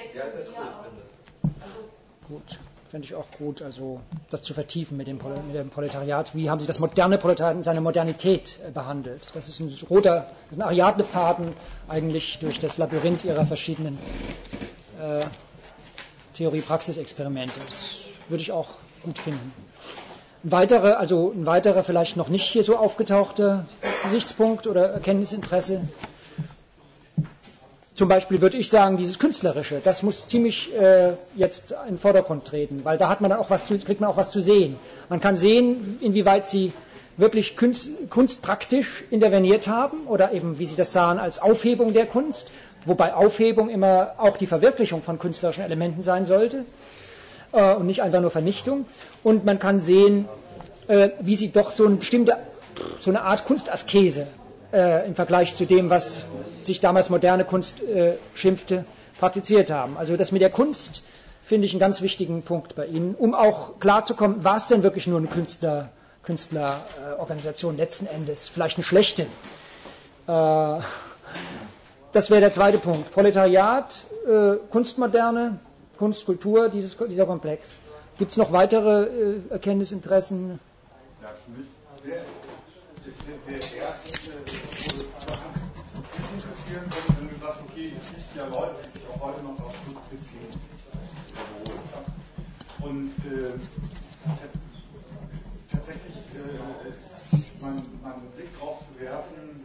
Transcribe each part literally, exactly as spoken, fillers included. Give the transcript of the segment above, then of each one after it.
Ja, das ist gut. Gut, finde ich auch gut, also das zu vertiefen mit dem, mit dem Proletariat. Wie haben Sie das moderne Proletariat in seiner Modernität äh, behandelt? Das ist ein roter, das ist ein Ariadne-Faden eigentlich durch das Labyrinth Ihrer verschiedenen äh, Theorie-Praxis-Experimente. Das würde ich auch gut finden. Ein weiterer, also ein weiterer vielleicht noch nicht hier so aufgetauchter Gesichtspunkt oder Erkenntnisinteresse. Zum Beispiel würde ich sagen, dieses Künstlerische, das muss ziemlich äh, jetzt in den Vordergrund treten, weil da hat man dann auch was zu, kriegt man auch was zu sehen. Man kann sehen, inwieweit sie wirklich Kunst, kunstpraktisch interveniert haben oder eben, wie sie das sahen, als Aufhebung der Kunst, wobei Aufhebung immer auch die Verwirklichung von künstlerischen Elementen sein sollte äh, und nicht einfach nur Vernichtung. Und man kann sehen, äh, wie sie doch so eine bestimmte, so eine Art Kunstaskese äh, im Vergleich zu dem, was sich damals moderne Kunst äh, schimpfte, praktiziert haben. Also das mit der Kunst finde ich einen ganz wichtigen Punkt bei Ihnen, um auch klarzukommen, war es denn wirklich nur eine Künstler, Künstlerorganisation äh, letzten Endes, vielleicht eine schlechte. Äh, das wäre der zweite Punkt. Proletariat, äh, Kunstmoderne, Kunst, Kultur, dieses, dieser Komplex. Gibt es noch weitere äh, Erkenntnisinteressen? Ja, für mich wäre der erste interessieren, wenn du sagst, okay, es gibt ja Leute, die sich auch heute noch auf Kunst beziehen. Und äh, tatsächlich äh, mal, mal einen Blick drauf zu werfen,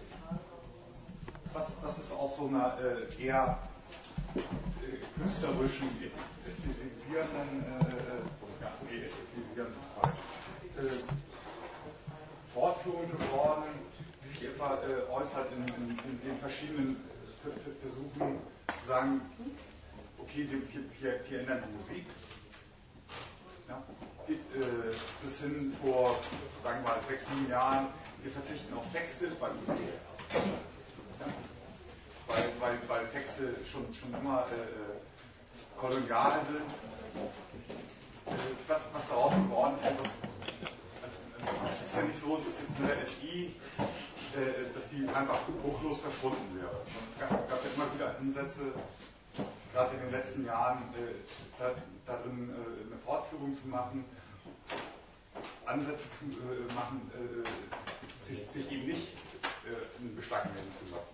was, was ist aus so einer äh, eher äh, künstlerischen, ästhetisierenden, äh, ja, nee, ästhetisierend ist falsch, äh, Fortführung geworden, die sich etwa äh, äußert in, in, in den verschiedenen Versuchen zu sagen, okay, wir, wir, wir ändern die Musik. Ja, äh, bis hin vor, sagen wir mal, sechs, sieben Jahren, wir verzichten auf Texte bei Musik. Ja, weil, weil, weil Texte schon, schon immer äh, kolonial sind. Äh, was, was daraus geworden ist, was, also, es ist ja nicht so, dass jetzt mit der S I, äh, dass die einfach bruchlos verschwunden wäre. Es gab, gab ja immer wieder Ansätze, gerade in den letzten Jahren, äh, da, darin äh, eine Fortführung zu machen, Ansätze zu äh, machen, äh, sich, sich eben nicht äh, in Beschlag nehmen zu lassen.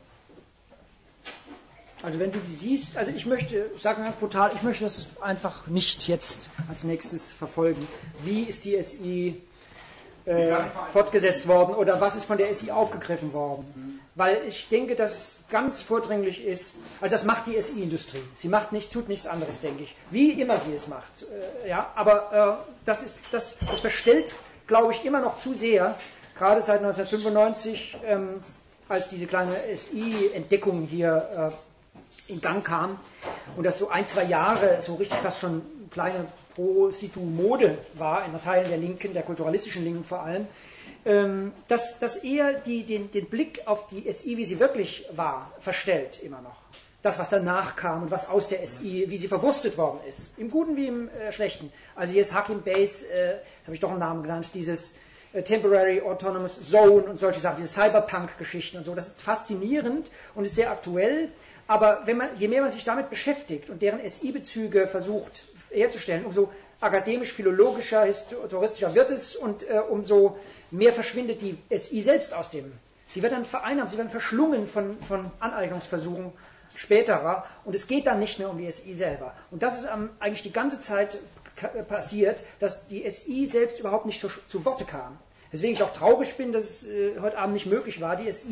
Also wenn du die siehst, also ich möchte, ich sage ganz brutal, ich möchte das einfach nicht jetzt als nächstes verfolgen. Wie ist die S I äh, fortgesetzt worden oder was ist von der S I aufgegriffen worden? Mhm. Weil ich denke, dass es ganz vordringlich ist, also das macht die S I-Industrie. Sie macht nicht, tut nichts anderes, denke ich. Wie immer sie es macht. Äh, ja, aber äh, das, ist, das, das verstellt, glaube ich, immer noch zu sehr, gerade seit neunzehnhundertfünfundneunzig, ähm, als diese kleine S I-Entdeckung hier äh, in Gang kam und das so ein, zwei Jahre so richtig fast schon kleine Pro-Situ-Mode war in Teilen der Linken, der kulturalistischen Linken vor allem, ähm, dass, dass eher die, den, den Blick auf die S I, wie sie wirklich war, verstellt immer noch. Das, was danach kam und was aus der S I, wie sie verwurstet worden ist, im Guten wie im äh, Schlechten. Also hier ist Hakim Bey's, äh, das habe ich doch einen Namen genannt, dieses äh, Temporary Autonomous Zone und solche Sachen, diese Cyberpunk-Geschichten und so, das ist faszinierend und ist sehr aktuell. Aber wenn man, je mehr man sich damit beschäftigt und deren S I-Bezüge versucht herzustellen, umso akademisch-philologischer, historistischer wird es und äh, umso mehr verschwindet die S I selbst aus dem. Sie wird dann vereinnahmt, sie werden verschlungen von, von Aneignungsversuchen späterer und es geht dann nicht mehr um die S I selber. Und das ist ähm, eigentlich die ganze Zeit passiert, dass die S I selbst überhaupt nicht zu, zu Worte kam. Deswegen ich auch traurig bin, dass es äh, heute Abend nicht möglich war, die S I